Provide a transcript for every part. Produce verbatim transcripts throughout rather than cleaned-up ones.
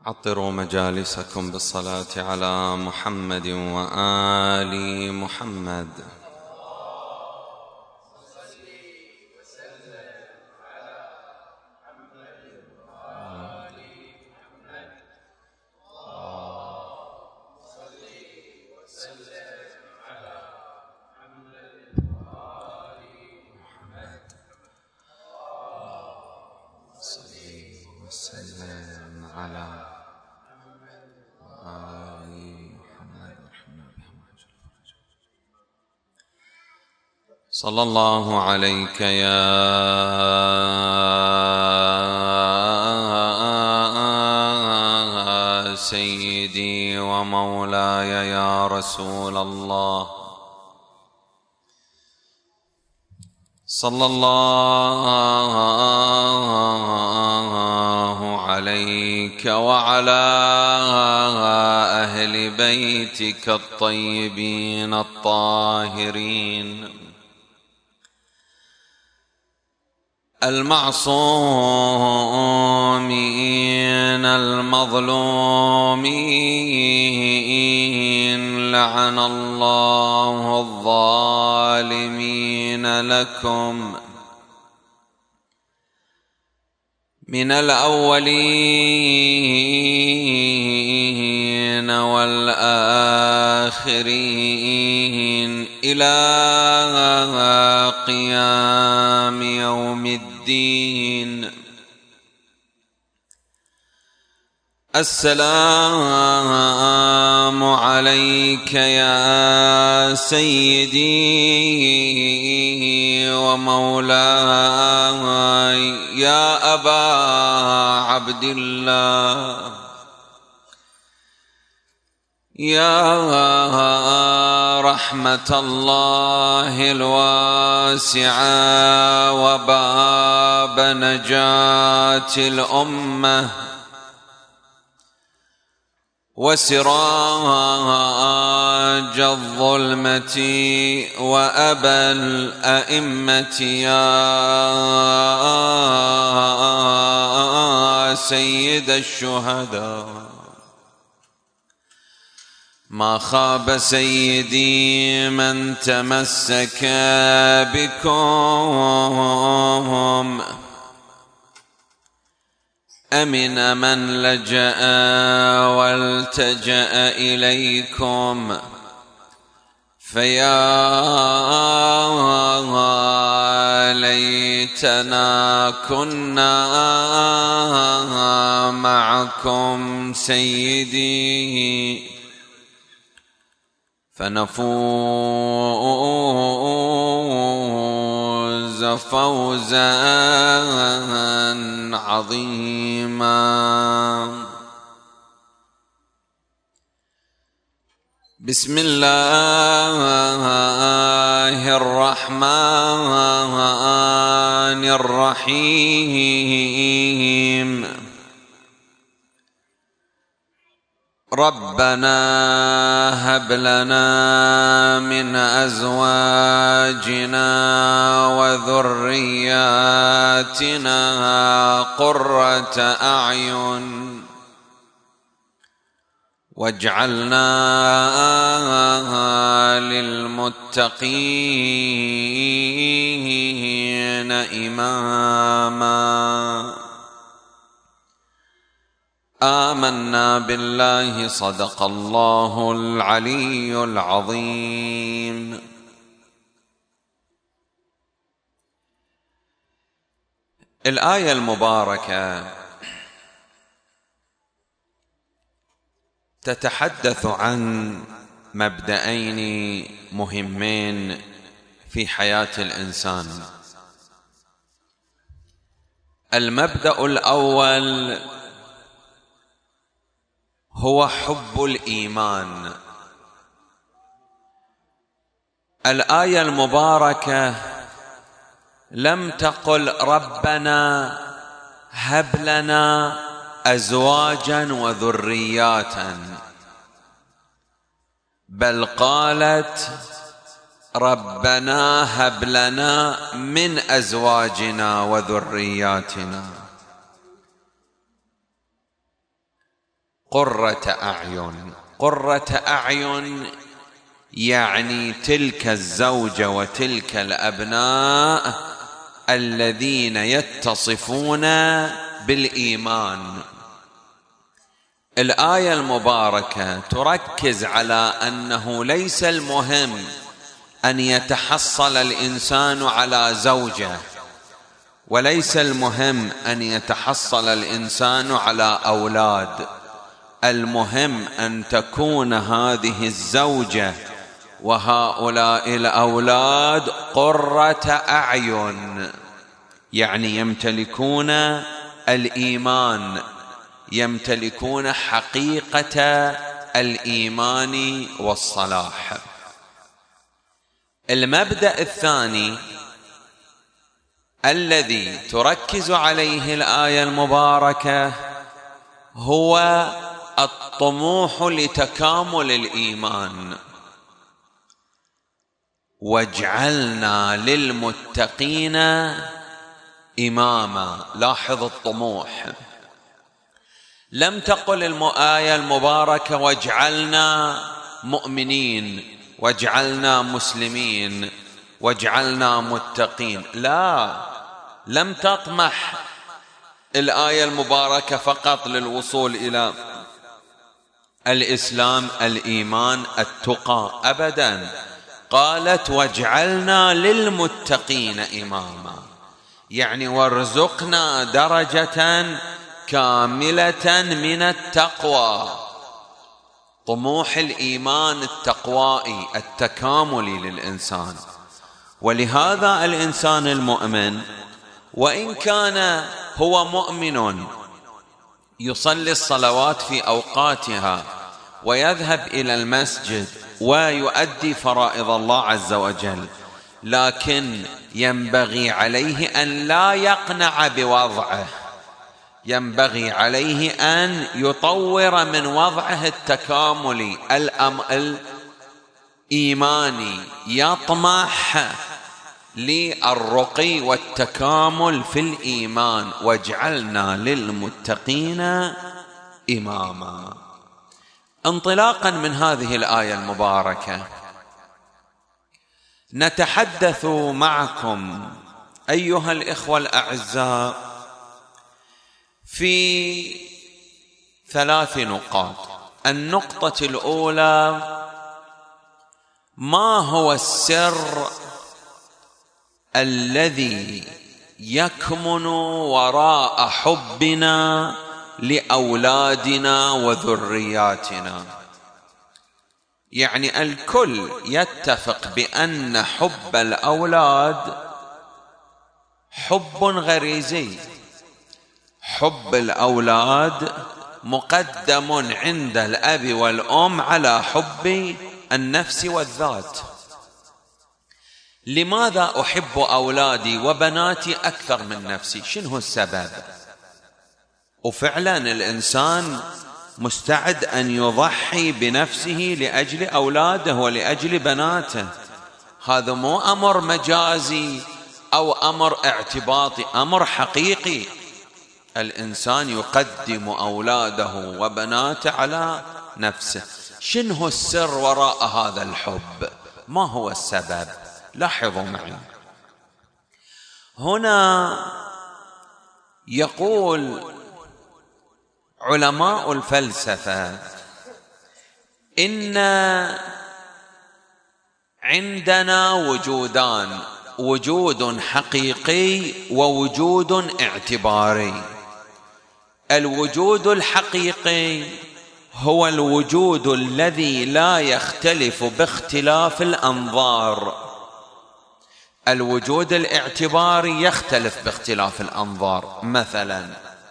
عطروا مجالسكم بالصلاة على محمد وآل محمد. صلى الله عليك يا سيدي ومولاي يا رسول الله. صلى الله عليك وعلى أهل بيتك الطيبين الطاهرين المعصومين المظلومين. لعن الله الظالمين لكم من الأولين والآخرين إلى قيام يوم الدين. السلام عليك يا سيدي ومولاي يا أبا عبد الله، يا رحمة الله الواسعة وباب نجاة الأمة وسراج الظلمة وأبا الأئمة يا سيد الشهداء. ما خاب سيدي من تمسك بكم، أمن من لجأ والتجأ إليكم. فيا ليتنا كنا معكم سيدي فنفوز فوزا عظيما. بسم الله الرحمن الرحيم. ربنا هب لنا من أزواجنا وذرياتنا قرة أعين واجعلنا للمتقين إماما. آمنا بالله. صدق الله العلي العظيم. الآية المباركة تتحدث عن مبدأين مهمين في حياة الإنسان. المبدأ الأول هو حب الإيمان. الآية المباركة لم تقل ربنا هب لنا أزواجا وذرياتا، بل قالت ربنا هب لنا من أزواجنا وذرياتنا. قرة أعين. قرة أعين يعني تلك الزوجة وتلك الأبناء الذين يتصفون بالإيمان. الآية المباركة تركز على أنه ليس المهم أن يتحصل الإنسان على زوجة، وليس المهم أن يتحصل الإنسان على أولاد، المهم أن تكون هذه الزوجة وهؤلاء الأولاد قرة أعين، يعني يمتلكون الإيمان، يمتلكون حقيقة الإيمان والصلاح. المبدأ الثاني الذي تركز عليه الآية المباركة هو الطموح لتكامل الإيمان. واجعلنا للمتقين إماما. لاحظ الطموح، لم تقل الآية المباركة واجعلنا مؤمنين، واجعلنا مسلمين، واجعلنا متقين. لا، لم تطمح الآية المباركة فقط للوصول إلى الإسلام، الإيمان، التقى، أبدا. قالت واجعلنا للمتقين إماما، يعني وارزقنا درجة كاملة من التقوى. طموح الإيمان التقوائي التكاملي للإنسان. ولهذا الإنسان المؤمن وإن كان هو مؤمن يصلي الصلوات في أوقاتها ويذهب إلى المسجد ويؤدي فرائض الله عز وجل، لكن ينبغي عليه أن لا يقنع بوضعه، ينبغي عليه أن يطور من وضعه التكاملي الإيماني، يطمح للرقي والتكامل في الإيمان. واجعلنا للمتقين إماما. انطلاقا من هذه الآية المباركة نتحدث معكم أيها الإخوة الأعزاء في ثلاث نقاط. النقطة الأولى: ما هو السر الذي يكمن وراء حبنا لأولادنا وذرياتنا؟ يعني الكل يتفق بأن حب الأولاد حب غريزي، حب الأولاد مقدم عند الأب والأم على حب النفس والذات. لماذا أحب أولادي وبناتي أكثر من نفسي؟ شنو السبب؟ وفعلا الإنسان مستعد أن يضحي بنفسه لأجل أولاده ولأجل بناته. هذا مو أمر مجازي أو أمر اعتباطي، أمر حقيقي. الإنسان يقدم أولاده وبناته على نفسه. شنو السر وراء هذا الحب؟ ما هو السبب؟ لاحظوا معي. هنا يقول علماء الفلسفة إن عندنا وجودان: وجود حقيقي ووجود اعتباري. الوجود الحقيقي هو الوجود الذي لا يختلف باختلاف الأنظار. الوجود الاعتباري يختلف باختلاف الأنظار. مثلا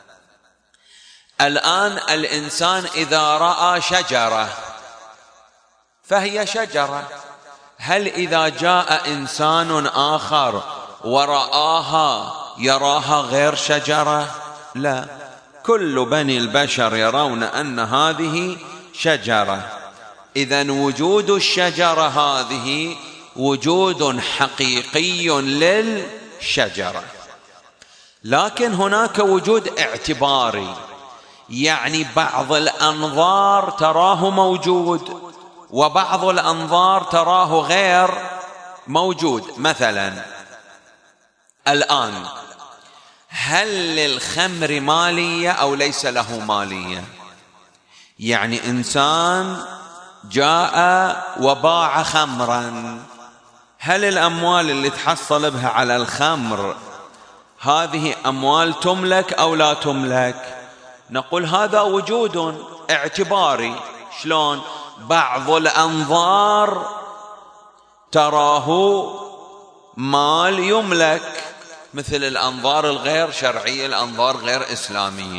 الآن الإنسان إذا رأى شجرة فهي شجرة، هل إذا جاء إنسان آخر ورآها يراها غير شجرة؟ لا، كل بني البشر يرون أن هذه شجرة. إذن وجود الشجرة هذه وجود حقيقي للشجرة. لكن هناك وجود اعتباري، يعني بعض الأنظار تراه موجود وبعض الأنظار تراه غير موجود. مثلا الآن هل للخمر مالية أو ليس له مالية؟ يعني إنسان جاء وباع خمرا، هل الأموال اللي تحصل بها على الخمر هذه أموال تملك أو لا تملك؟ نقول هذا وجود اعتباري. شلون؟ بعض الأنظار تراه مال يملك، مثل الأنظار الغير شرعية، الأنظار غير إسلامية.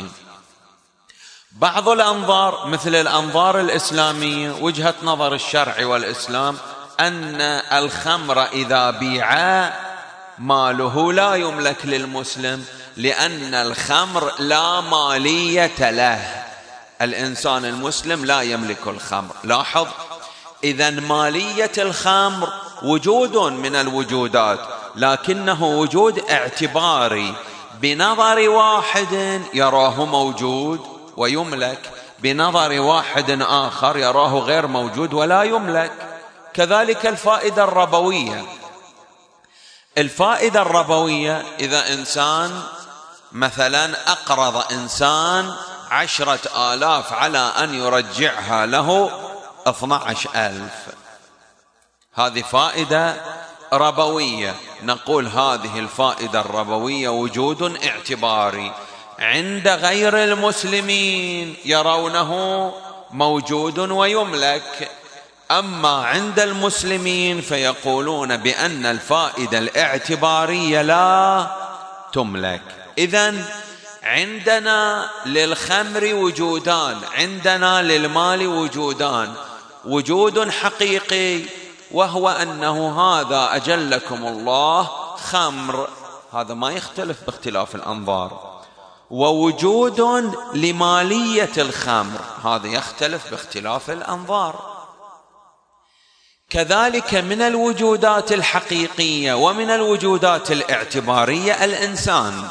بعض الأنظار مثل الأنظار الإسلامية وجهة نظر الشرع والإسلام أن الخمر إذا بيع ماله لا يملك للمسلم، لأن الخمر لا مالية له، الإنسان المسلم لا يملك الخمر. لاحظ، إذن مالية الخمر وجود من الوجودات، لكنه وجود اعتباري، بنظر واحد يراه موجود ويملك، بنظر واحد آخر يراه غير موجود ولا يملك. كذلك الفائدة الربوية. الفائدة الربوية إذا إنسان مثلا أقرض إنسان عشرة آلاف على أن يرجعها له اثنى عشر ألف، هذه فائدة ربوية. نقول هذه الفائدة الربوية وجود اعتباري، عند غير المسلمين يرونه موجود ويملك، أما عند المسلمين فيقولون بأن الفائدة الاعتبارية لا تملك. إذن عندنا للخمر وجودان، عندنا للمال وجودان، وجود حقيقي وهو أنه هذا أجلكم الله خمر، هذا ما يختلف باختلاف الأنظار، ووجود لمالية الخمر، هذا يختلف باختلاف الأنظار. كذلك من الوجودات الحقيقية ومن الوجودات الاعتبارية الإنسان.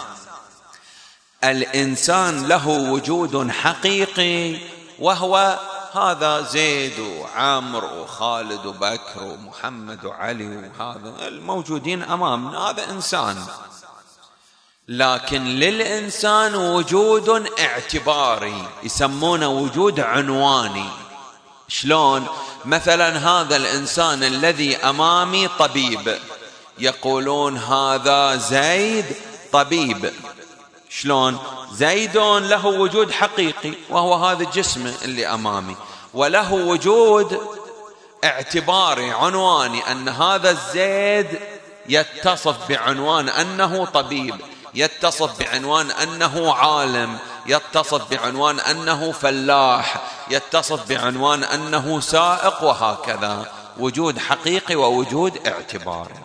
الإنسان له وجود حقيقي وهو هذا زيد وعمر وخالد وبكر ومحمد وعلي، وهذا الموجودين أمامنا، هذا إنسان. لكن للإنسان وجود اعتباري يسمونه وجود عنواني. شلون؟ مثلا هذا الإنسان الذي أمامي طبيب، يقولون هذا زيد طبيب. شلون؟ زيد له وجود حقيقي وهو هذا الجسم اللي أمامي، وله وجود اعتباري عنواني، أن هذا الزيد يتصف بعنوان أنه طبيب، يتصف بعنوان أنه عالم، يتصف بعنوان أنه فلاح، يتصف بعنوان أنه سائق، وهكذا وجود حقيقي ووجود اعتباري.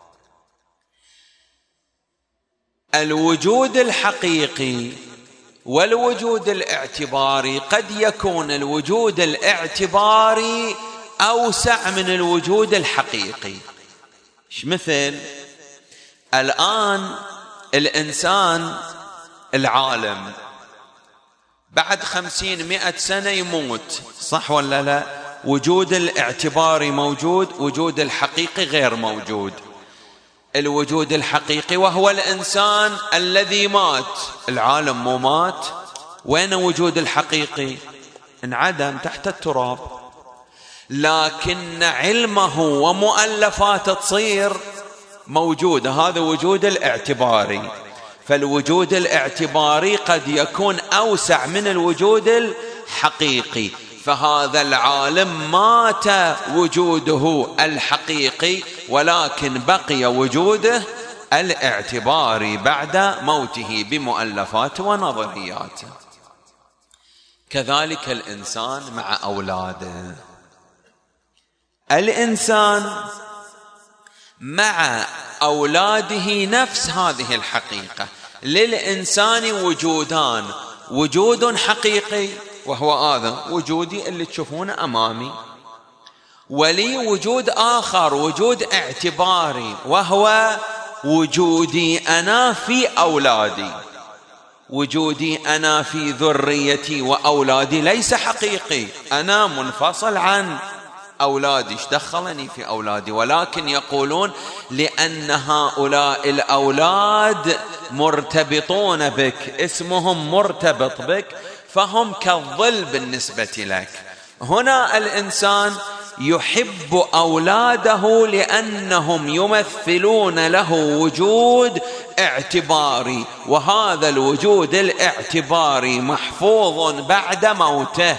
الوجود الحقيقي والوجود الاعتباري، قد يكون الوجود الاعتباري أوسع من الوجود الحقيقي. مثل الآن الإنسان العالم بعد خمسين مئة سنة يموت، صح ولا لا؟ وجود الاعتباري موجود، وجود الحقيقي غير موجود. الوجود الحقيقي وهو الإنسان الذي مات، العالم مو مات، وين وجود الحقيقي؟ انعدم تحت التراب، لكن علمه ومؤلفات تصير موجودة، هذا وجود الاعتباري. فالوجود الاعتباري قد يكون أوسع من الوجود الحقيقي، فهذا العالم مات وجوده الحقيقي ولكن بقي وجوده الاعتباري بعد موته بمؤلفاته ونظرياته. كذلك الإنسان مع أولاده. الإنسان مع أولاده نفس هذه الحقيقة. للإنسان وجودان، وجود حقيقي وهو هذا وجودي اللي تشوفونه أمامي، ولي وجود آخر، وجود اعتباري، وهو وجودي أنا في أولادي. وجودي أنا في ذريتي وأولادي ليس حقيقي، أنا منفصل عن أولادي، ايش دخلني في أولادي؟ ولكن يقولون لأن هؤلاء الأولاد مرتبطون بك، اسمهم مرتبط بك، فهم كالظل بالنسبة لك. هنا الإنسان يحب أولاده لأنهم يمثلون له وجود اعتباري، وهذا الوجود الاعتباري محفوظ بعد موته.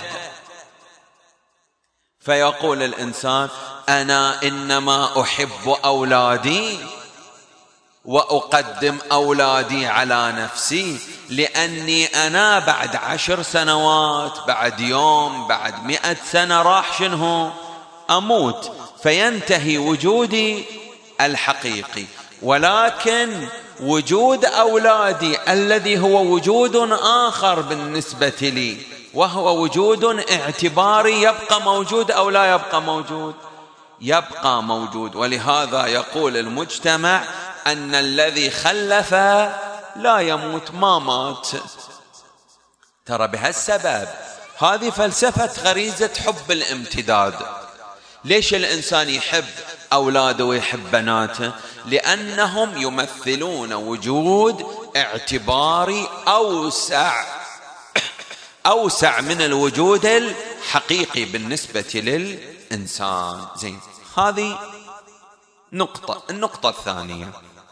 فيقول الإنسان أنا إنما أحب أولادي وأقدم أولادي على نفسي، لأني أنا بعد عشر سنوات، بعد يوم، بعد مئة سنة راح شنو أموت، فينتهي وجودي الحقيقي. ولكن وجود أولادي الذي هو وجود آخر بالنسبة لي، وهو وجود اعتباري، يبقى موجود أو لا يبقى موجود؟ يبقى موجود. ولهذا يقول المجتمع أن الذي خلف لا يموت، ما مات. ترى بهالسبب هذه فلسفة غريزة حب الامتداد. ليش الإنسان يحب أولاده ويحب بناته؟ لأنهم يمثلون وجود اعتباري أوسع أوسع من الوجود الحقيقي بالنسبة للإنسان. زين، هذه نقطة. النقطة الثانية،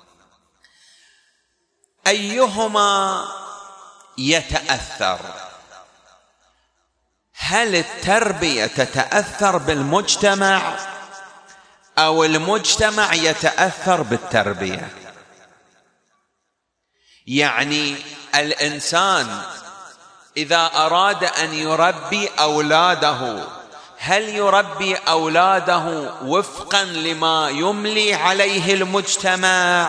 أيهما يتأثر؟ هل التربية تتأثر بالمجتمع أو المجتمع يتأثر بالتربية؟ يعني الإنسان إذا أراد أن يربي أولاده، هل يربي أولاده وفقا لما يملي عليه المجتمع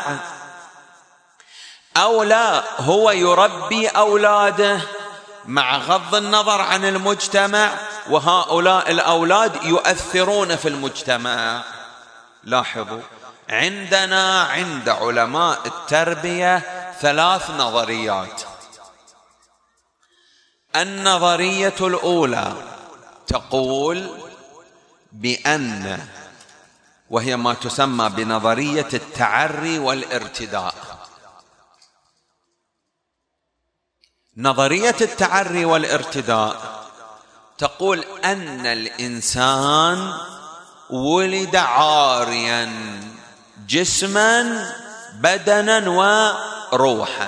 أو لا؟ هو يربي أولاده مع غض النظر عن المجتمع، وهؤلاء الأولاد يؤثرون في المجتمع. لاحظوا، عندنا عند علماء التربية ثلاث نظريات. النظرية الأولى تقول بأن، وهي ما تسمى بنظرية التعري والارتداء. نظرية التعري والارتداء تقول أن الإنسان ولد عاريا جسما بدنا وروحا.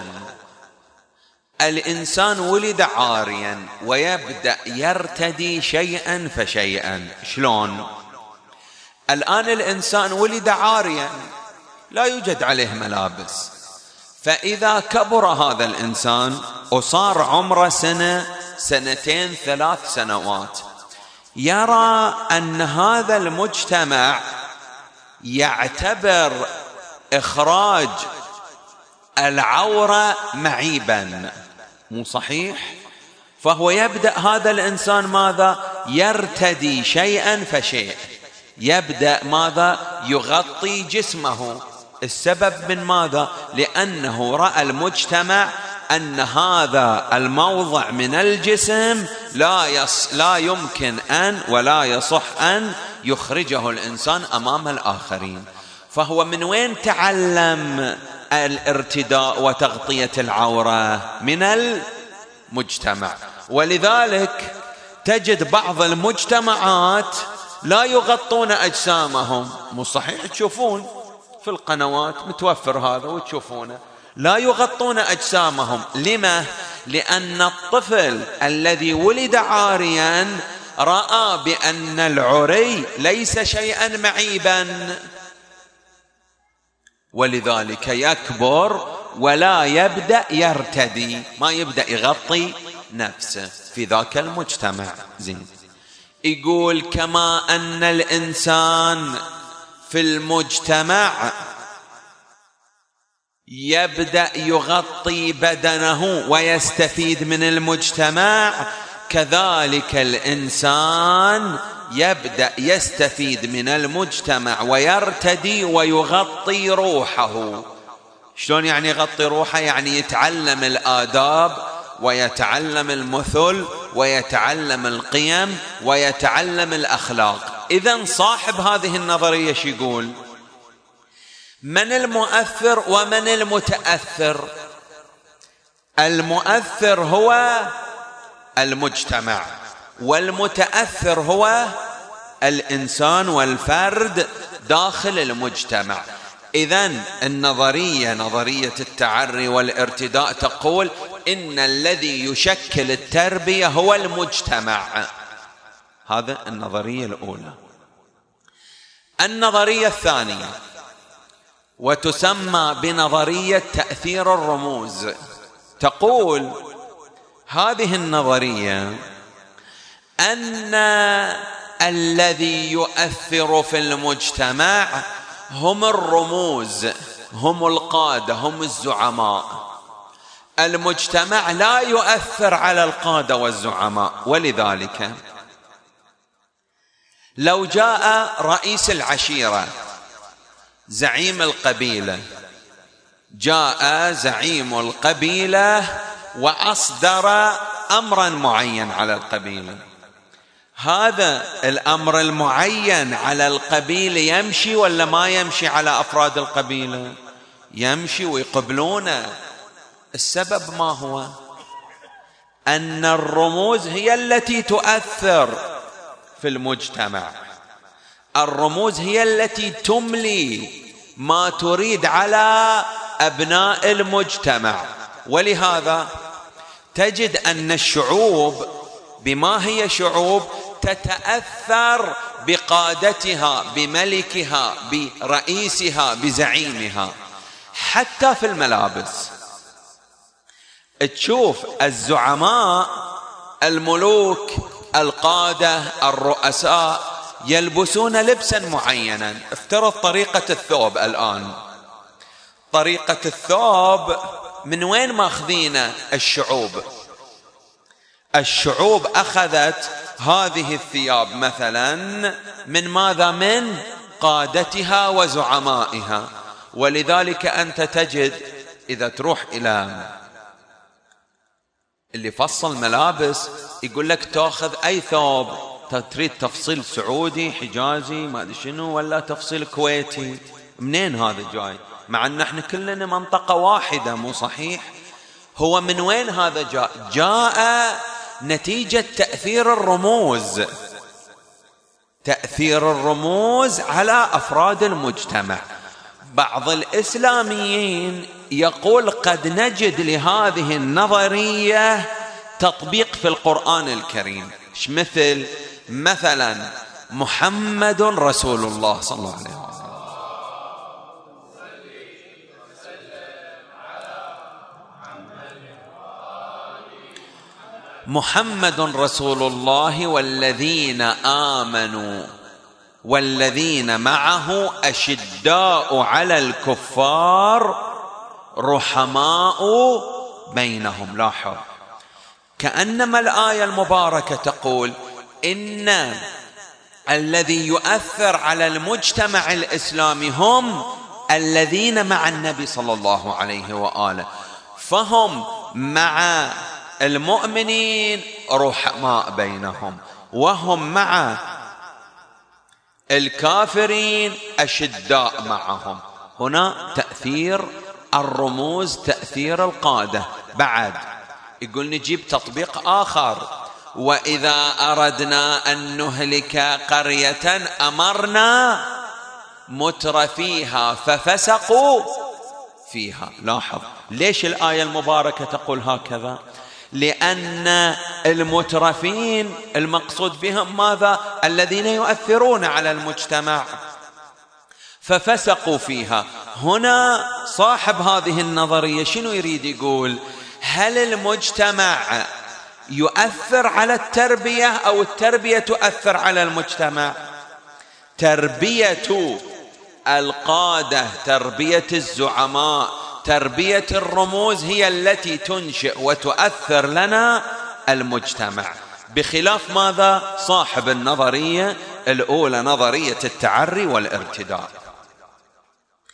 الإنسان ولد عاريا ويبدأ يرتدي شيئا فشيئا. شلون؟ الآن الإنسان ولد عاريا لا يوجد عليه ملابس، فإذا كبر هذا الإنسان وصار عمره سنة سنتين ثلاث سنوات، يرى أن هذا المجتمع يعتبر إخراج العورة معيبا، مو صحيح؟ فهو يبدأ هذا الإنسان ماذا؟ يرتدي شيئا فشيء، يبدأ ماذا؟ يغطي جسمه. السبب من ماذا؟ لأنه رأى المجتمع أن هذا الموضع من الجسم لا يص لا يمكن أن ولا يصح أن يخرجه الإنسان أمام الآخرين. فهو من وين تعلم الارتداء وتغطية العورة؟ من المجتمع. ولذلك تجد بعض المجتمعات لا يغطون أجسامهم، مو صحيح؟ تشوفون في القنوات متوفر هذا وتشوفونه، لا يغطون أجسامهم. لما؟ لأن الطفل الذي ولد عاريا رأى بأن العري ليس شيئا معيبا، ولذلك يكبر ولا يبدأ يرتدي، ما يبدأ يغطي نفسه في ذاك المجتمع. زين، يقول كما أن الإنسان في المجتمع يبدأ يغطي بدنه ويستفيد من المجتمع، كذلك الإنسان يبدأ يستفيد من المجتمع ويرتدي ويغطي روحه. شلون يعني يغطي روحه؟ يعني يتعلم الآداب ويتعلم المثل ويتعلم القيم ويتعلم الأخلاق. إذن صاحب هذه النظرية شو يقول؟ من المؤثر ومن المتأثر؟ المؤثر هو المجتمع، والمتأثر هو الإنسان والفرد داخل المجتمع. إذن النظرية، نظرية التعري والارتداء، تقول إن الذي يشكل التربية هو المجتمع. هذا النظرية الأولى. النظرية الثانية وتسمى بنظرية تأثير الرموز، تقول هذه النظرية أن الذي يؤثر في المجتمع هم الرموز، هم القادة، هم الزعماء. المجتمع لا يؤثر على القادة والزعماء. ولذلك لو جاء رئيس العشيرة، زعيم القبيلة، جاء زعيم القبيلة وأصدر أمرا معين على القبيلة، هذا الأمر المعين على القبيلة يمشي ولا ما يمشي على أفراد القبيلة؟ يمشي ويقبلونه. السبب ما هو؟ أن الرموز هي التي تؤثر في المجتمع، الرموز هي التي تملي ما تريد على أبناء المجتمع. ولهذا تجد أن الشعوب بما هي شعوب تتأثر بقادتها، بملكها، برئيسها، بزعيمها. حتى في الملابس تشوف الزعماء، الملوك، القادة، الرؤساء يلبسون لبسا معينا. افترض طريقة الثوب الآن، طريقة الثوب من وين ماخذين؟ الشعوب. الشعوب أخذت هذه الثياب مثلا من ماذا؟ من قادتها وزعمائها. ولذلك أنت تجد إذا تروح إلى اللي فصل ملابس يقول لك تأخذ أي ثوب، تريد تفصيل سعودي، حجازي، ما أدري شنو، ولا تفصيل كويتي. منين هذا جاي؟ مع أن احنا كلنا منطقة واحدة، مو صحيح؟ هو من وين هذا جاء؟ جاء نتيجة تأثير الرموز، تأثير الرموز على أفراد المجتمع. بعض الإسلاميين يقول قد نجد لهذه النظرية تطبيق في القرآن الكريم. إيش مثل؟ مثلا محمد رسول الله صلى الله عليه وسلم، محمد رسول الله والذين آمنوا والذين معه أشداء على الكفار رحماء بينهم. لاحظ كأنما الآية المباركة تقول إن الذي يؤثر على المجتمع الإسلامي هم الذين مع النبي صلى الله عليه وآله، فهم مع المؤمنين رحماء بينهم، وهم مع الكافرين أشداء معهم. هنا تأثير الرموز، تأثير القادة. بعد يقول نجيب تطبيق آخر: وإذا أردنا أن نهلك قرية أمرنا مترفيها ففسقوا فيها. لاحظ ليش الآية المباركة تقول هكذا؟ لأن المترفين المقصود بهم ماذا؟ الذين يؤثرون على المجتمع، ففسقوا فيها. هنا صاحب هذه النظرية شنو يريد يقول؟ هل المجتمع يؤثر على التربية أو التربية تؤثر على المجتمع؟ تربية القادة، تربية الزعماء، تربية الرموز هي التي تنشئ وتؤثر لنا المجتمع، بخلاف ماذا؟ صاحب النظرية الأولى، نظرية التعري والارتداء.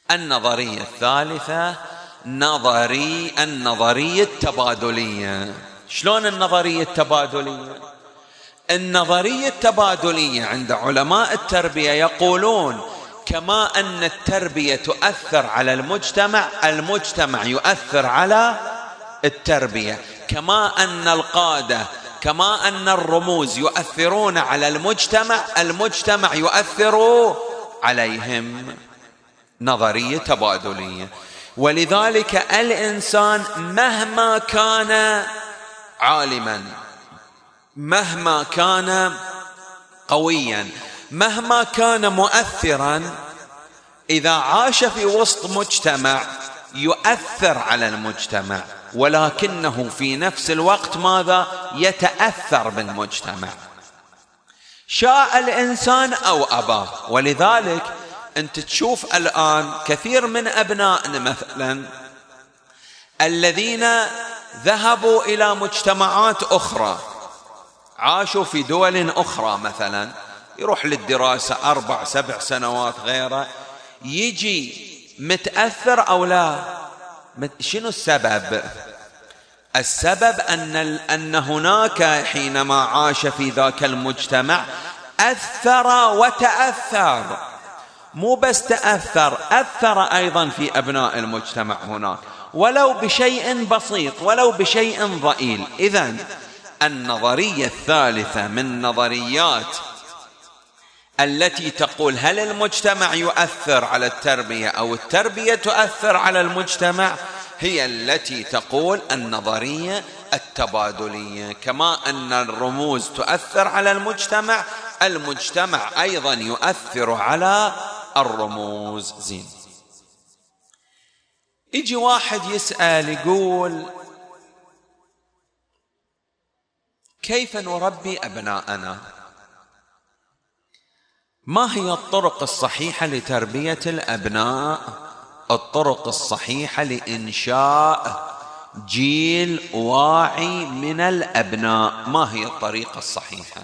النظرية الثالثة نظري النظرية التبادلية. شلون النظرية التبادلية؟ النظرية التبادلية عند علماء التربية يقولون كما أن التربية تؤثر على المجتمع، المجتمع يؤثر على التربية، كما أن القادة كما أن الرموز يؤثرون على المجتمع، المجتمع يؤثر عليهم. نظرية تبادلية. ولذلك الإنسان مهما كان عالما، مهما كان قويا، مهما كان مؤثرا، إذا عاش في وسط مجتمع يؤثر على المجتمع، ولكنه في نفس الوقت ماذا؟ يتأثر بالمجتمع، شاء الإنسان أو أباه. ولذلك أنت تشوف الآن كثير من أبنائنا مثلا الذين ذهبوا إلى مجتمعات أخرى، عاشوا في دول أخرى مثلا، يروح للدراسة أربع سبع سنوات غيره، يجي متأثر أو لا؟ شنو السبب؟ السبب أن, أن هناك حينما عاش في ذاك المجتمع أثر وتأثر، مو بس تأثر، أثر أيضا في أبناء المجتمع هناك، ولو بشيء بسيط، ولو بشيء ضئيل. إذن النظرية الثالثة من نظريات التي تقول هل المجتمع يؤثر على التربية أو التربية تؤثر على المجتمع، هي التي تقول النظرية التبادلية. كما أن الرموز تؤثر على المجتمع، المجتمع أيضا يؤثر على الرموز. زين، يجي واحد يسأل يقول كيف نربي أبناءنا؟ ما هي الطرق الصحيحة لتربية الأبناء؟ الطرق الصحيحة لإنشاء جيل واعي من الأبناء، ما هي الطريقة الصحيحة؟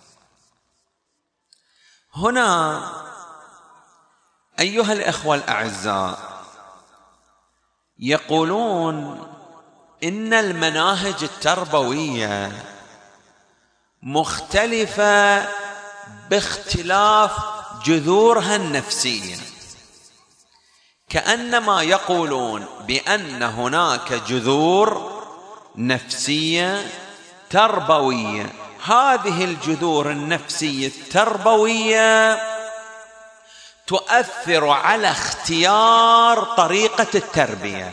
هنا أيها الأخوة الأعزاء، يقولون إن المناهج التربوية مختلفة باختلاف جذورها النفسية، كأنما يقولون بأن هناك جذور نفسية تربوية، هذه الجذور النفسية التربوية تؤثر على اختيار طريقة التربية.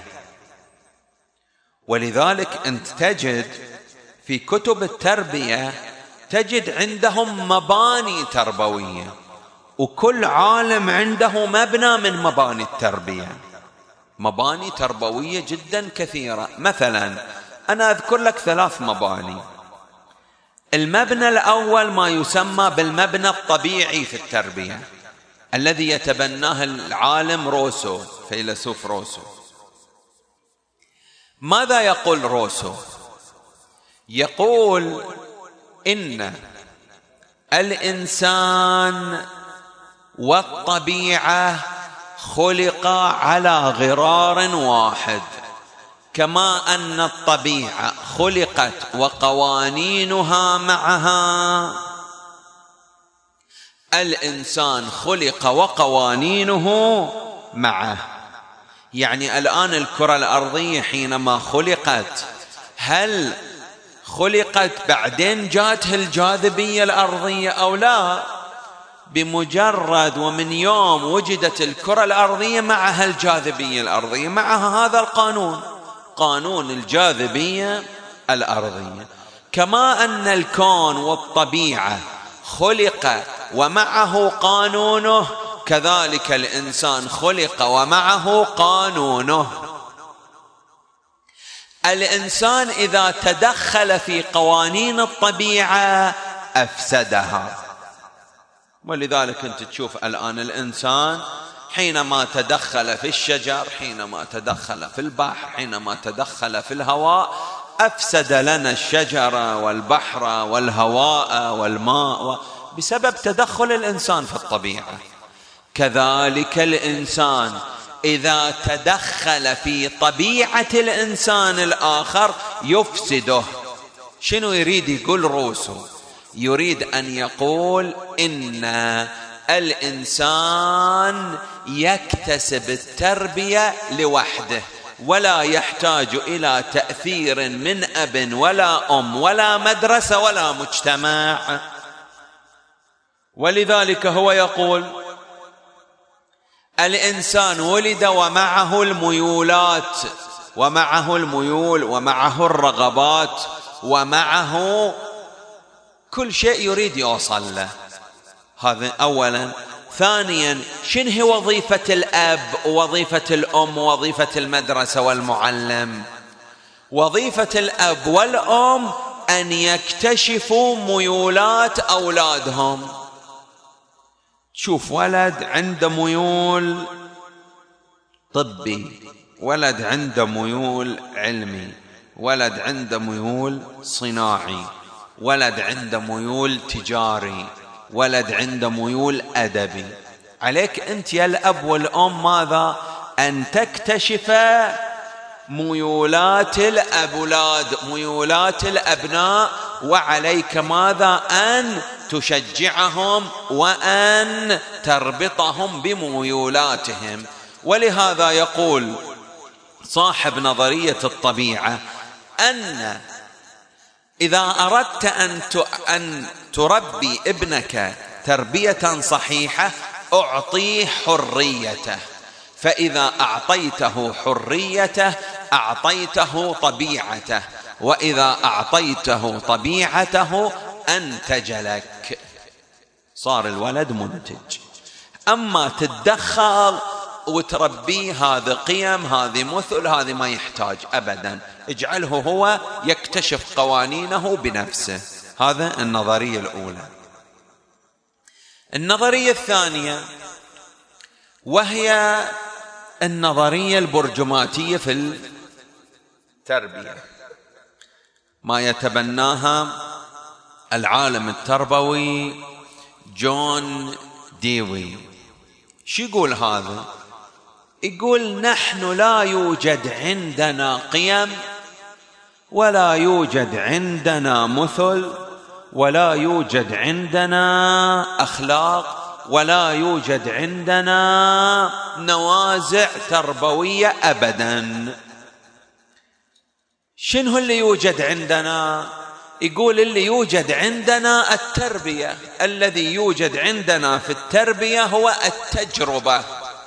ولذلك أنت تجد في كتب التربية تجد عندهم مباني تربوية، وكل عالم عنده مبنى من مباني التربية، مباني تربوية جدا كثيرة. مثلا أنا أذكر لك ثلاث مباني. المبنى الأول ما يسمى بالمبنى الطبيعي في التربية، الذي يتبناه العالم روسو، فيلسوف روسو. ماذا يقول روسو؟ يقول إن الإنسان والطبيعة خلقا على غرار واحد، كما أن الطبيعة خلقت وقوانينها معها، الإنسان خلق وقوانينه معه. يعني الآن الكرة الأرضية حينما خلقت، هل خلقت بعدين جاتها الجاذبية الأرضية أو لا؟ بمجرد ومن يوم وجدت الكرة الأرضية معها الجاذبية الأرضية، معها هذا القانون، قانون الجاذبية الأرضية. كما أن الكون والطبيعة خلق ومعه قانونه، كذلك الإنسان خلق ومعه قانونه. الإنسان إذا تدخل في قوانين الطبيعة أفسدها. ولذلك أنت تشوف الآن الإنسان حينما تدخل في الشجر، حينما تدخل في البحر، حينما تدخل في الهواء، أفسد لنا الشجر والبحر والهواء والماء بسبب تدخل الإنسان في الطبيعة. كذلك الإنسان إذا تدخل في طبيعة الإنسان الآخر يفسده. شنو يريد يقول روسو؟ يريد أن يقول إن الإنسان يكتسب التربية لوحده ولا يحتاج إلى تأثير من أب ولا أم ولا مدرسة ولا مجتمع. ولذلك هو يقول الإنسان ولد ومعه الميولات، ومعه الميول ومعه الرغبات ومعه كل شيء يريد يوصل له. هذا أولا. ثانيا، شنو هي وظيفة الأب ووظيفة الأم ووظيفة المدرسة والمعلم؟ وظيفة الأب والأم أن يكتشفوا ميولات أولادهم. شوف ولد عنده ميول طبي، ولد عنده ميول علمي، ولد عنده ميول صناعي، ولد عنده ميول تجاري، ولد عنده ميول أدبي. عليك أنت يا الأب والأم ماذا؟ أن تكتشف ميولات الأولاد، ميولات الأبناء، وعليك ماذا؟ أن تشجعهم وأن تربطهم بميولاتهم. ولهذا يقول صاحب نظرية الطبيعة أن إذا أردت أن تربي ابنك تربية صحيحة أعطيه حريته، فإذا أعطيته حريته أعطيته طبيعته، وإذا أعطيته طبيعته أنتج لك، صار الولد منتج. أما تتدخل وتربيه هذه قيم، هذه مثل، هذه ما يحتاج أبدا، اجعله هو يكتشف قوانينه بنفسه. هذا النظرية الأولى. النظرية الثانية وهي النظرية البرجماتية في التربية، ما يتبناها العالم التربوي جون ديوي. شو يقول هذا؟ يقول نحن لا يوجد عندنا قيم ولا يوجد عندنا مثل ولا يوجد عندنا أخلاق ولا يوجد عندنا نوازع تربوية أبدا. شنو اللي يوجد عندنا؟ يقول اللي يوجد عندنا التربية، الذي يوجد عندنا في التربية هو التجربة.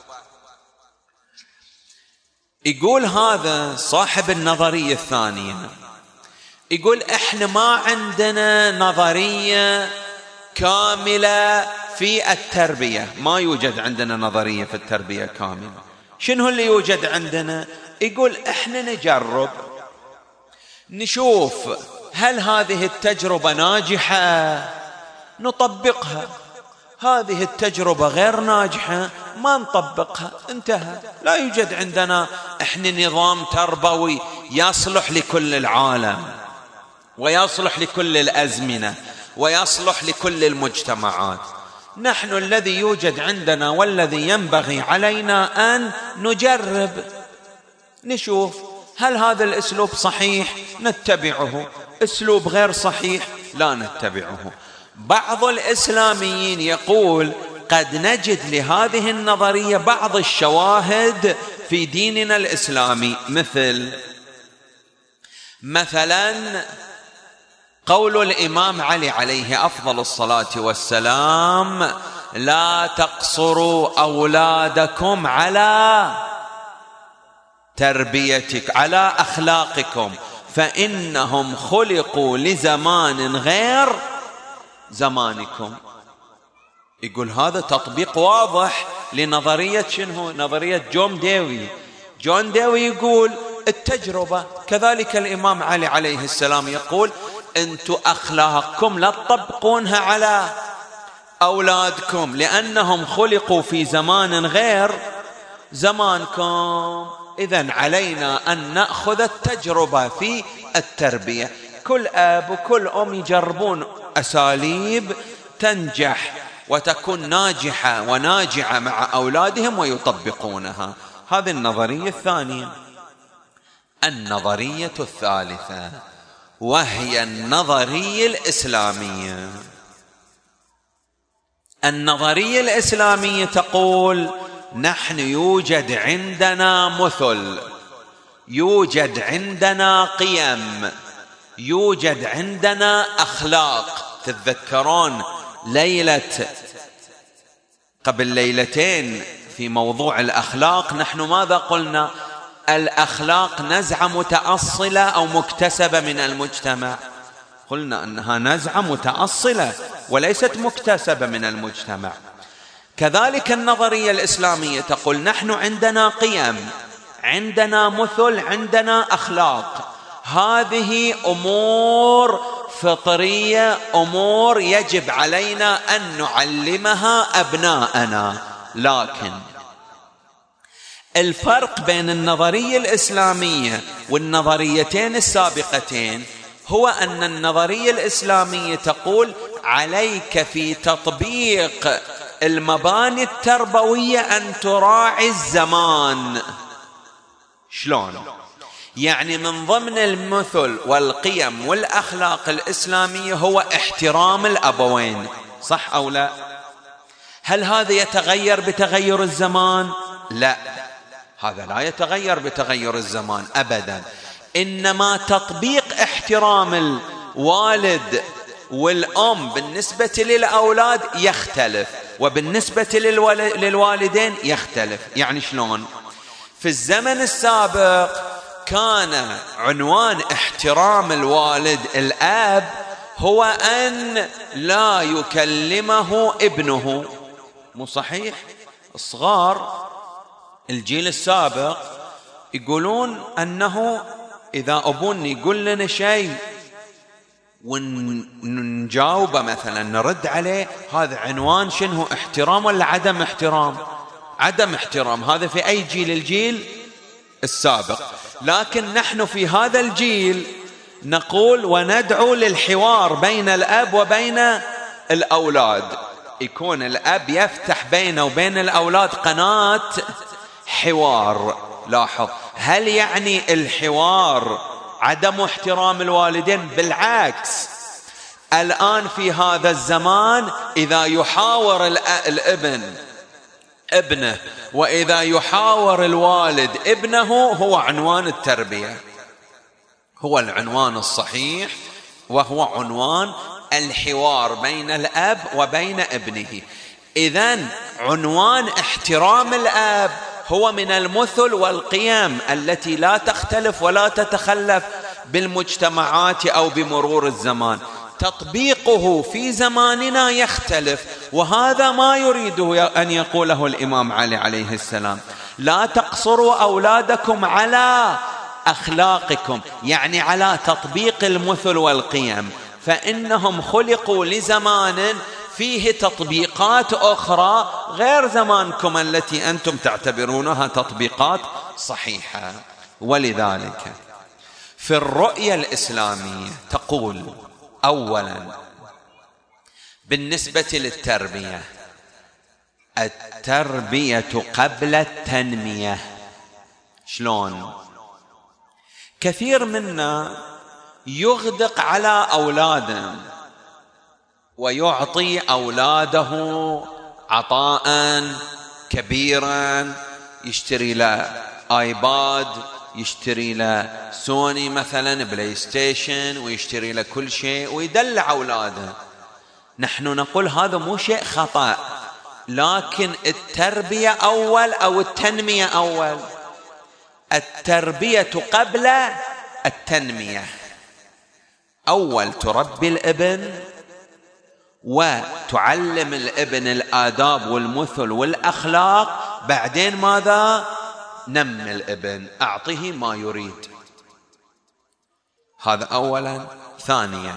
يقول هذا صاحب النظرية الثانية، يقول احنا ما عندنا نظرية كاملة في التربية، ما يوجد عندنا نظرية في التربية كاملة. شنو اللي يوجد عندنا؟ يقول احنا نجرب نشوف هل هذه التجربة ناجحة نطبقها، هذه التجربة غير ناجحة ما نطبقها، انتهى. لا يوجد عندنا احنا نظام تربوي يصلح لكل العالم ويصلح لكل الأزمنة ويصلح لكل المجتمعات. نحن الذي يوجد عندنا والذي ينبغي علينا أن نجرب نشوف هل هذا الأسلوب صحيح نتبعه، أسلوب غير صحيح لا نتبعه. بعض الإسلاميين يقول قد نجد لهذه النظرية بعض الشواهد في ديننا الإسلامي، مثل مثلا قول الإمام علي عليه أفضل الصلاة والسلام لا تقصروا أولادكم على تربيتك على أخلاقكم فإنهم خلقوا لزمان غير زمانكم. يقول هذا تطبيق واضح لنظرية شنو؟ نظرية جون ديوي. جون ديوي يقول التجربة. كذلك الإمام علي عليه السلام يقول أنتم أخلاقكم لا تطبقونها على أولادكم لأنهم خلقوا في زمان غير زمانكم. إذن علينا أن نأخذ التجربة في التربية. كل أب وكل أم يجربون أساليب تنجح وتكون ناجحة وناجعة مع أولادهم ويطبقونها. هذه النظرية الثانية. النظرية الثالثة وهي النظرية الإسلامية. النظرية الإسلامية تقول نحن يوجد عندنا مثل، يوجد عندنا قيم، يوجد عندنا أخلاق. تتذكرون ليلة قبل ليلتين في موضوع الأخلاق نحن ماذا قلنا؟ الأخلاق نزعة متأصلة أو مكتسبة من المجتمع؟ قلنا أنها نزعة متأصلة وليست مكتسبة من المجتمع. كذلك النظرية الإسلامية تقول نحن عندنا قيم، عندنا مثل، عندنا أخلاق. هذه أمور فطرية، أمور يجب علينا أن نعلمها أبناءنا. لكن الفرق بين النظرية الإسلامية والنظريتين السابقتين هو أن النظرية الإسلامية تقول عليك في تطبيق المباني التربوية أن تراعي الزمان. شلون؟ يعني من ضمن المثل والقيم والأخلاق الإسلامية هو احترام الأبوين، صح أو لا؟ هل هذا يتغير بتغير الزمان؟ لا، هذا لا يتغير بتغير الزمان أبدا. إنما تطبيق احترام الوالد والأم بالنسبة للأولاد يختلف، وبالنسبة للوالدين يختلف. يعني شلون؟ في الزمن السابق كان عنوان احترام الوالد الأب هو أن لا يكلمه ابنه، مو صحيح؟ الصغار الجيل السابق يقولون أنه إذا أبونا يقول لنا شيء ونجاوبه مثلا نرد عليه، هذا عنوان شنو؟ احترام ولا عدم احترام؟ عدم احترام. هذا في أي جيل؟ الجيل السابق. لكن نحن في هذا الجيل نقول وندعو للحوار بين الأب وبين الأولاد، يكون الأب يفتح بينه وبين الأولاد قناة حوار. لاحظ، هل يعني الحوار عدم احترام الوالدين؟ بالعكس، الآن في هذا الزمان إذا يحاور الابن ابنه وإذا يحاور الوالد ابنه هو عنوان التربية، هو العنوان الصحيح، وهو عنوان الحوار بين الأب وبين ابنه. إذن عنوان احترام الأب هو من المثل والقيم التي لا تختلف ولا تتخلف بالمجتمعات أو بمرور الزمان. تطبيقه في زماننا يختلف، وهذا ما يريده أن يقوله الإمام علي عليه السلام: لا تقصروا أولادكم على أخلاقكم، يعني على تطبيق المثل والقيم، فإنهم خلقوا لزمان فيه تطبيقات أخرى غير زمانكم التي أنتم تعتبرونها تطبيقات صحيحة. ولذلك في الرؤية الإسلامية تقول: أولا بالنسبة للتربية، التربية قبل التنمية. شلون؟ كثير منا يغدق على أولاده ويعطي أولاده عطاء كبيرا، يشتري له آيباد، يشتري له سوني مثلا، بلاي ستيشن، ويشتري له كل شيء ويدلع أولاده. نحن نقول هذا مو شيء خطأ، لكن التربية أول أو التنمية أول؟ التربية قبل التنمية. أول تربي الابن وتعلم الابن الآداب والمثل والأخلاق، بعدين ماذا؟ نمي الابن، أعطيه ما يريد. هذا أولا. ثانيا،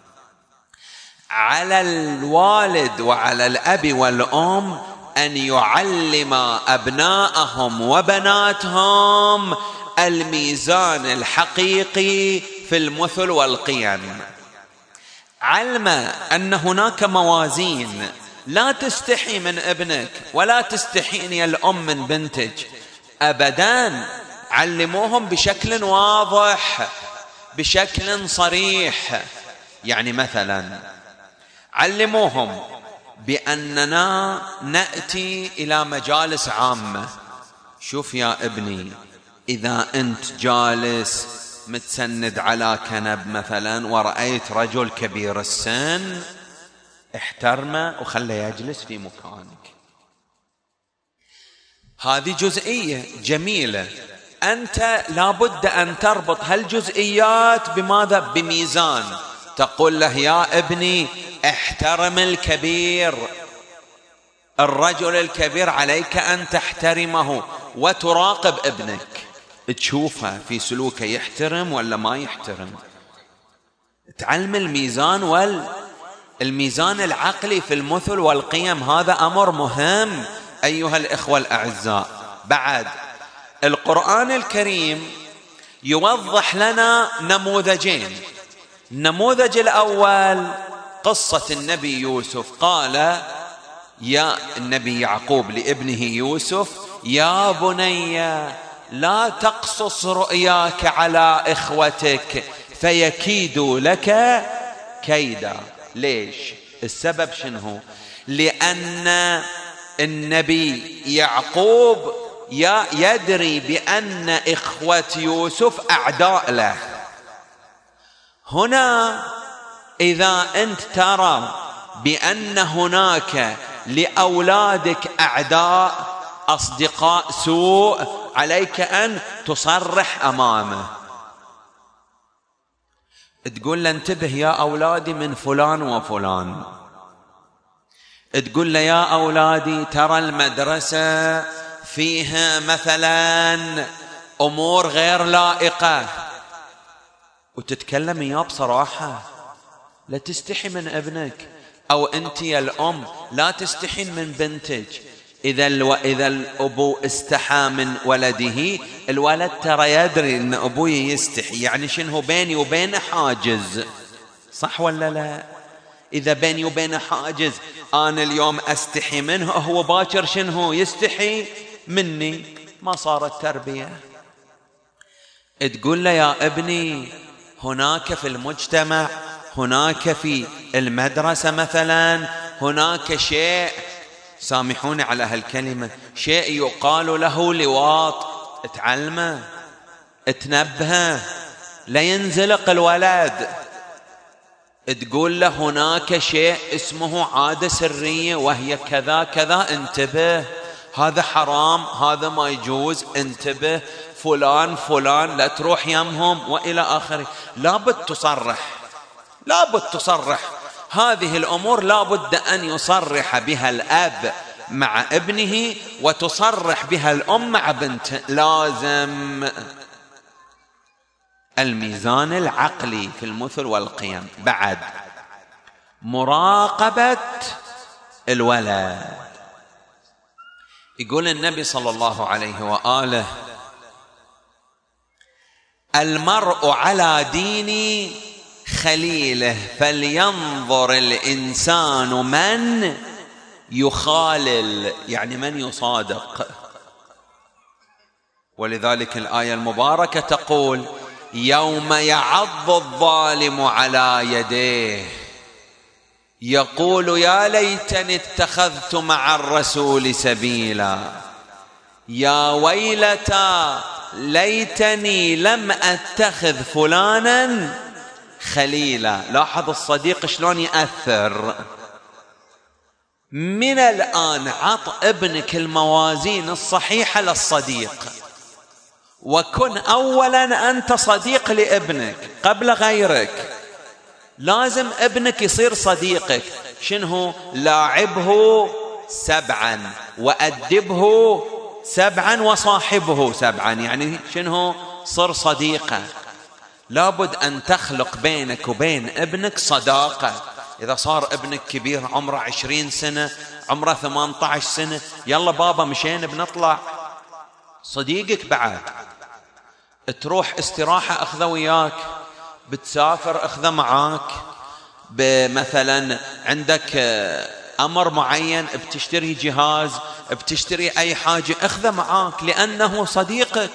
على الوالد وعلى الأب والأم أن يعلم أبناءهم وبناتهم الميزان الحقيقي في المثل والقيم. علم أن هناك موازين، لا تستحي من ابنك ولا تستحيني الأم من بنتك. أبداً، علموهم بشكل واضح بشكل صريح. يعني مثلا علموهم بأننا نأتي إلى مجالس عامة. شوف يا ابني، إذا أنت جالس متسند على كنب مثلا ورأيت رجل كبير السن، احترمه وخله يجلس في مكانك. هذه جزئية جميلة. أنت لابد أن تربط هالجزئيات بماذا؟ بميزان. تقول له يا ابني احترم الكبير، الرجل الكبير عليك أن تحترمه، وتراقب ابنك تشوفه في سلوكه يحترم ولا ما يحترم. تعلم الميزان والميزان العقلي في المثل والقيم. هذا أمر مهم أيها الإخوة الأعزاء. بعد القرآن الكريم يوضح لنا نموذجين. النموذج الأول قصة النبي يوسف. قال يا النبي يعقوب لابنه يوسف يا بني لا تقصص رؤياك على إخوتك فيكيدوا لك كيدا. ليش؟ السبب شنو؟ لأن النبي يعقوب يدري بأن إخوة يوسف أعداء له. هنا إذا أنت ترى بأن هناك لأولادك أعداء أصدقاء سوء، عليك أن تصرح أمامه، تقول له انتبه يا أولادي من فلان وفلان. تقول له يا أولادي ترى المدرسة فيها مثلا أمور غير لائقة، وتتكلم إياه بصراحة. لا تستحي من ابنك، أو أنت يا الأم لا تستحين من بنتك. إذا الو... إذا الأبو استحى من ولده، الولد ترى يدري أن أبوي يستحي، يعني شنو بيني وبينه حاجز، صح ولا لا؟ إذا بيني وبينه حاجز أنا اليوم أستحي منه، هو باكر شنو يستحي مني. ما صارت تربية. تقول له يا ابني هناك في المجتمع، هناك في المدرسة مثلا، هناك شيء، سامحوني على هالكلمة، شيء يقال له لواط. اتعلمه، اتنبهه، لا ينزلق الولد. تقول له هناك شيء اسمه عادة سرية وهي كذا كذا، انتبه، هذا حرام، هذا ما يجوز، انتبه، فلان فلان لا تروح يمهم، وإلى آخره. لابد تصرح، لابد تصرح هذه الأمور، لابد أن يصرح بها الأب مع ابنه، وتصرح بها الأم مع بنته. لازم الميزان العقلي في المثل والقيم. بعد مراقبة الولد. يقول النبي صلى الله عليه وآله المرء على دين خليله فلينظر الإنسان من يخالل، يعني من يصادق. ولذلك الآية المباركة تقول يوم يعض الظالم على يديه يقول يا ليتني اتخذت مع الرسول سبيلا يا ويلتى ليتني لم أتخذ فلانا خليلا. لاحظ الصديق شلون يأثر. من الآن عط ابنك الموازين الصحيحة للصديق، وكن أولا أنت صديق لابنك قبل غيرك. لازم ابنك يصير صديقك. شنو؟ لاعبه سبعا وأدبه سبعا وصاحبه سبعا، يعني شنو؟ صر صديقه. لابد أن تخلق بينك وبين ابنك صداقة. إذا صار ابنك كبير عمره عشرين سنة، عمره ثمانية عشر سنة، يلا بابا مشينا بنطلع، صديقك بعد. تروح استراحة أخذه وياك، بتسافر أخذه معاك، مثلا عندك أمر معين، بتشتري جهاز، بتشتري أي حاجة، اخذه معاك لأنه صديقك.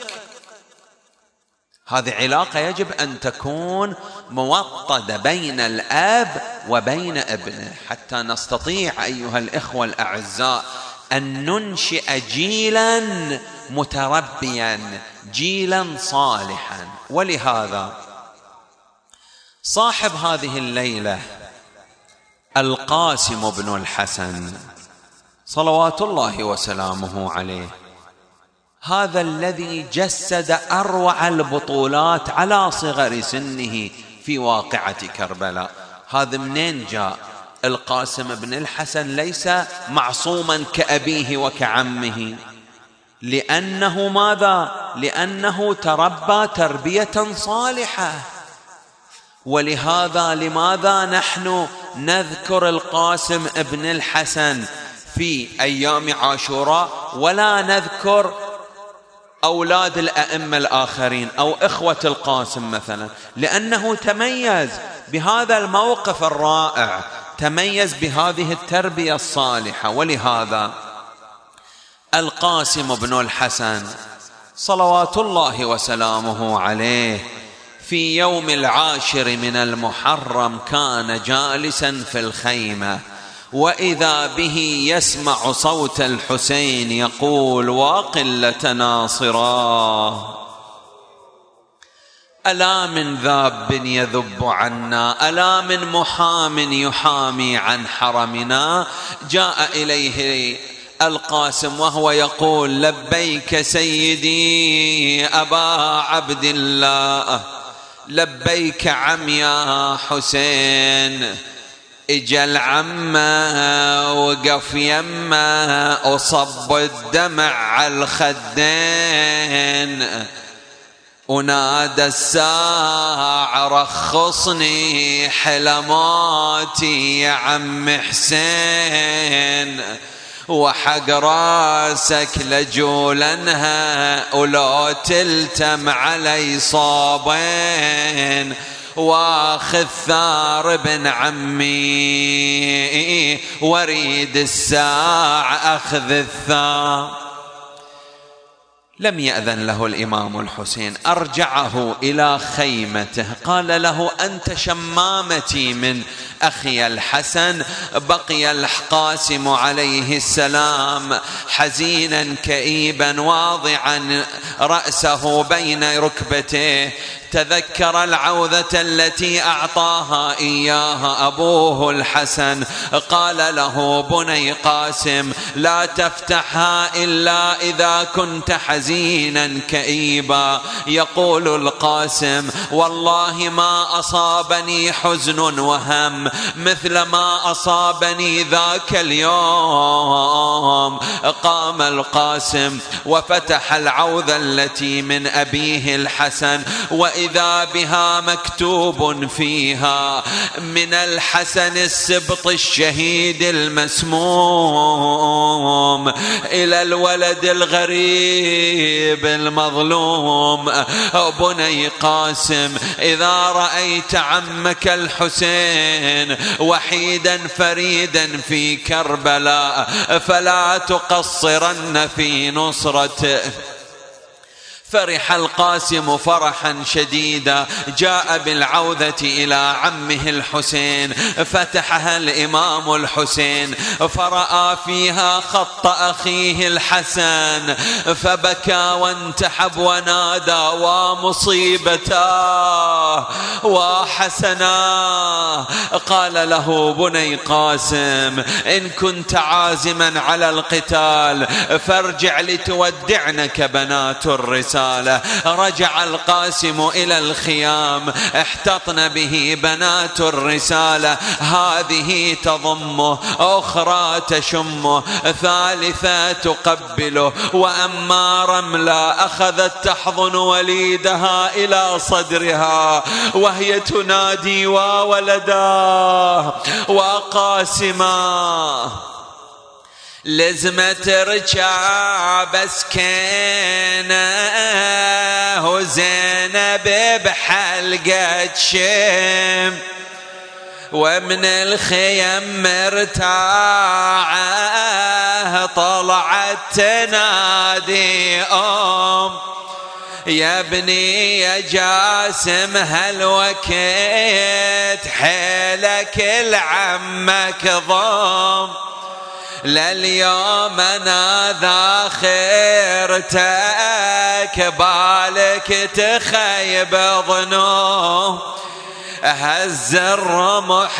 هذه علاقة يجب أن تكون موطدة بين الأب وبين ابنه، حتى نستطيع أيها الإخوة الأعزاء أن ننشئ جيلا متربيا، جيلا صالحا. ولهذا صاحب هذه الليلة القاسم بن الحسن صلوات الله وسلامه عليه، هذا الذي جسد أروع البطولات على صغر سنه في واقعة كربلاء. هذا منين جاء؟ القاسم بن الحسن ليس معصوما كأبيه وكعمه، لأنه ماذا؟ لأنه تربى تربية صالحة. ولهذا لماذا نحن نذكر القاسم بن الحسن في أيام عاشوراء ولا نذكر أولاد الأئمة الآخرين أو إخوة القاسم مثلا؟ لأنه تميز بهذا الموقف الرائع، تميز بهذه التربية الصالحة. ولهذا القاسم بن الحسن صلوات الله وسلامه عليه في يوم العاشر من المحرم كان جالسا في الخيمة، وإذا به يسمع صوت الحسين يقول: وقلة ناصراه، ألا من ذاب يذب عنا، ألا من محام يحامي عن حرمنا. جاء إليه القاسم وهو يقول: لبيك سيدي أبا عبد الله، لبيك عم يا حسين. اجل عمه وقف يمه وصب الدمع على الخدين، ونادى الساعة رخصني حلماتي يا عم حسين، وحق راسك لجولنها ولو تلتم علي صابين، واخذ ثار بن عمي وريد الساعة اخذ الثار. لم يأذن له الإمام الحسين، أرجعه إلى خيمته، قال له: أنت شمامتي من أخي الحسن. بقي القاسم عليه السلام حزينا كئيبا واضعا رأسه بين ركبتيه، تذكر العوذة التي أعطاها إياها أبوه الحسن. قال له: بني قاسم، لا تفتحها إلا إذا كنت حزينا كئيبا. يقول القاسم: والله ما أصابني حزن وهم مثل ما أصابني ذاك اليوم. قام القاسم وفتح العوذة التي من أبيه الحسن، وإذا بها مكتوب فيها: من الحسن السبط الشهيد المسموم إلى الولد الغريب المظلوم. بني قاسم، إذا رأيت عمك الحسين وحيدا فريدا في كربلاء فلا تقصرن في نصرته. فرح القاسم فرحا شديدا، جاء بالعوذة إلى عمه الحسين، فتحها الإمام الحسين فرأى فيها خط أخيه الحسن، فبكى وانتحب ونادى: ومصيبتاه وحسناه. قال له بني قاسم: إن كنت عازما على القتال فارجع لتودعنك بنات الرسالة. رجع القاسم إلى الخيام، احتطن به بنات الرسالة، هذه تضمه، أخرى تشمه، ثالثة تقبله، وأما رملة أخذت تحضن وليدها إلى صدرها وهي تنادي: وولدا وقاسما. لزمت ركاب سكينة وزينب بحلقة شم، ومن الخيم مرتاعه طلعت تنادي أم يا ابني يا جاسم هالوقت حيلك لعمك ضم لليوم انا ذا خيرتك بالك تخيب ظنوم هز الرمح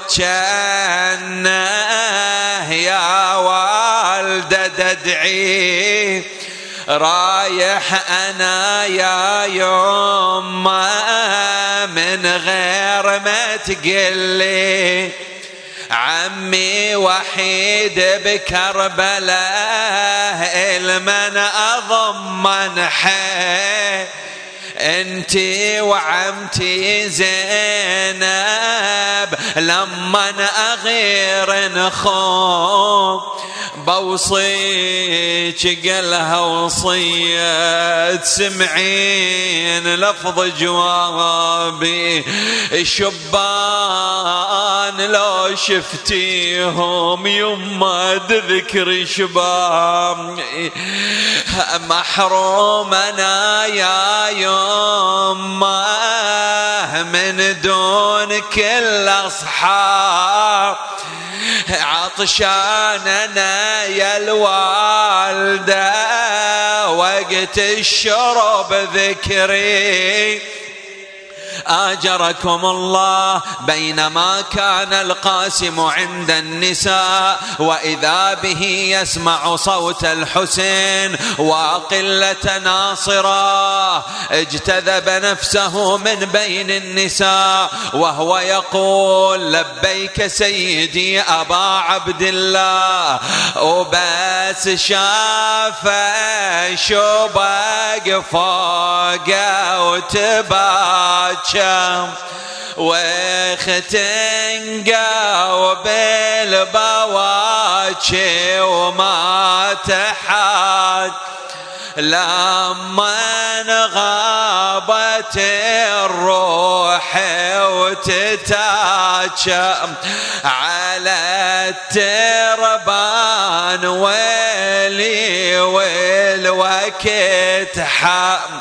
وتشنه يا والده تدعي رايح انا يا يما من غير ما تقلي عمي وحيد بكربلاء المن اضمن حي انتي وعمتي زينب لما اغير نخوم بوصيك قالها وصية تسمعين لفظ جوابي شبان لو شفتيهم يما تذكري شباب محروم انا يا يما من دون كل اصحاب عطشان انا يا الوالده وقت الشرب ذكري آجركم الله بينما كان القاسم عند النساء وإذا به يسمع صوت الحسين وقلة ناصرة اجتذب نفسه من بين النساء وهو يقول لبيك سيدي أبا عبد الله وبس شاف شبق فوق وتباك وختنقا وبالبواكي وما تحاج لما غابت الروح وتتاجى على التربان ويلي والوقت حام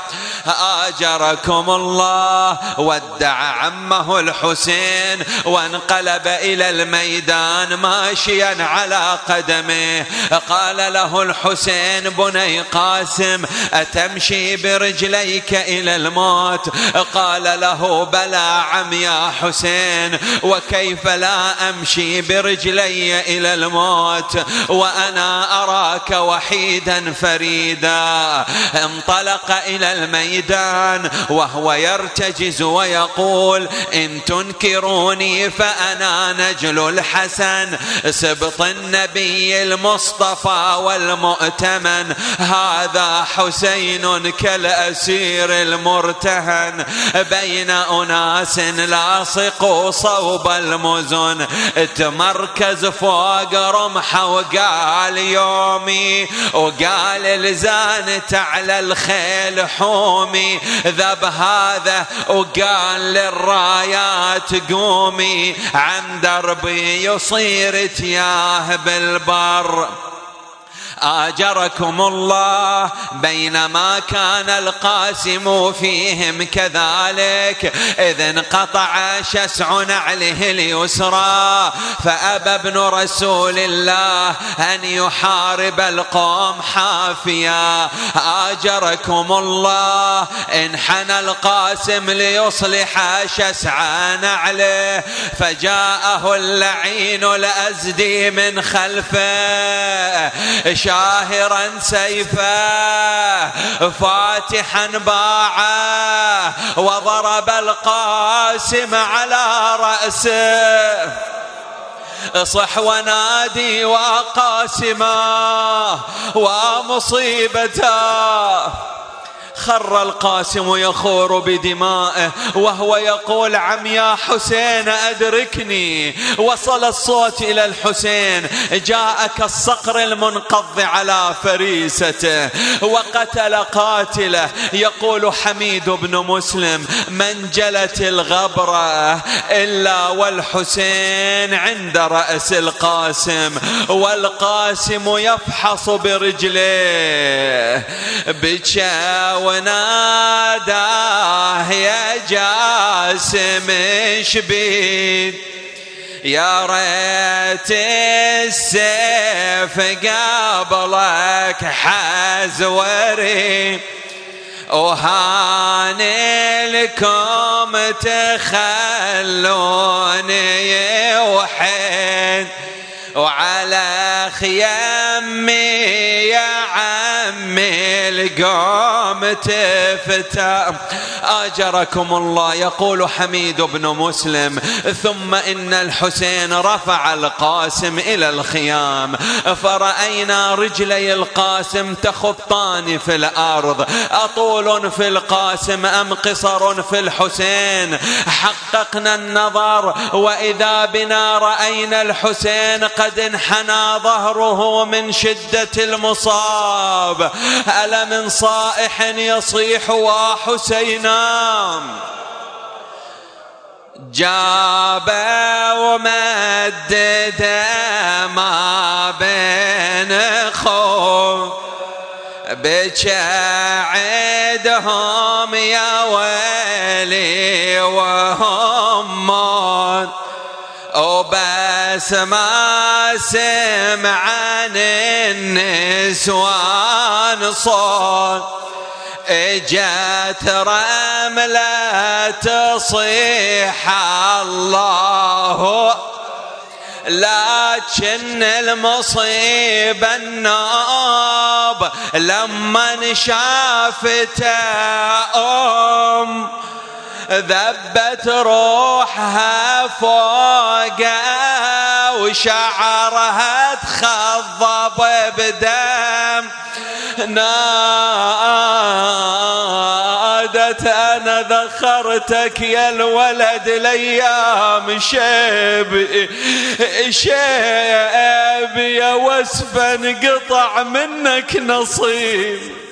آجركم الله ودع عمه الحسين وانقلب إلى الميدان ماشيا على قدمه. قال له الحسين بني قاسم أتمشي برجليك إلى الموت؟ قال له بلى عم يا حسين، وكيف لا أمشي برجلي إلى الموت وأنا أراك وحيدا فريدا. انطلق إلى الميدان وهو يرتجز ويقول إن تنكروني فأنا نجل الحسن سبط النبي المصطفى والمؤتمن، هذا حسين كالأسير المرتهن بين أناس لاصقوا صوب المزن. تمركز فوق رمحه وقال يومي، وقال لزانت على الخيل حومي، ذب هذا وقال للرايات قومي، عن دربي يصير تياه بالبر. آجركم الله بينما كان القاسم فيهم كذلك إذ انقطع شسع نعله اليسرى، فأبى ابن رسول الله أن يحارب القوم حافيا. آجركم الله انحنى القاسم ليصلح شسع نعله، فجاءه اللعين الأزدي من خلفه شاهرا سيفه فاتحا باعه، وضرب القاسم على رأسه. صح ونادي وقاسما ومصيبته، خر القاسم يخور بدمائه وهو يقول عم يا حسين أدركني. وصل الصوت إلى الحسين، جاءك الصقر المنقض على فريسته وقتل قاتله. يقول حميد بن مسلم من جلت الغبرة إلا والحسين عند رأس القاسم، والقاسم يفحص برجليه. بكى وناداه يا جاسم شبيد، يا ريت السيف قابلك حزوري، وهاني لكم تخلوني وحيد، وعلى خيامي يا عمي القوم تفتى. أجركم الله. يقول حميد بن مسلم ثم إن الحسين رفع القاسم إلى الخيام، فرأينا رجلي القاسم تخطان في الأرض، أطول في القاسم أم قصر في الحسين؟ حققنا النظر وإذا بنا رأينا الحسين قد انحنى ظهره من شدة المصاب. ألا من صائح يصيح وحسينا، جاب ومدد ما بين خوف، بجعدهم يا ويلي وهم موت، وبس ما سمع عن النسوان صوت، اجت رملة تصيح الله، لكن المصيبة النوب لما شافته أم ذبت روحها فوقها وشعرها تخضب بدم، نادت أنا ذخرتك يا الولد الأيام شيب شيب يا وسفا انقطع منك نصيب.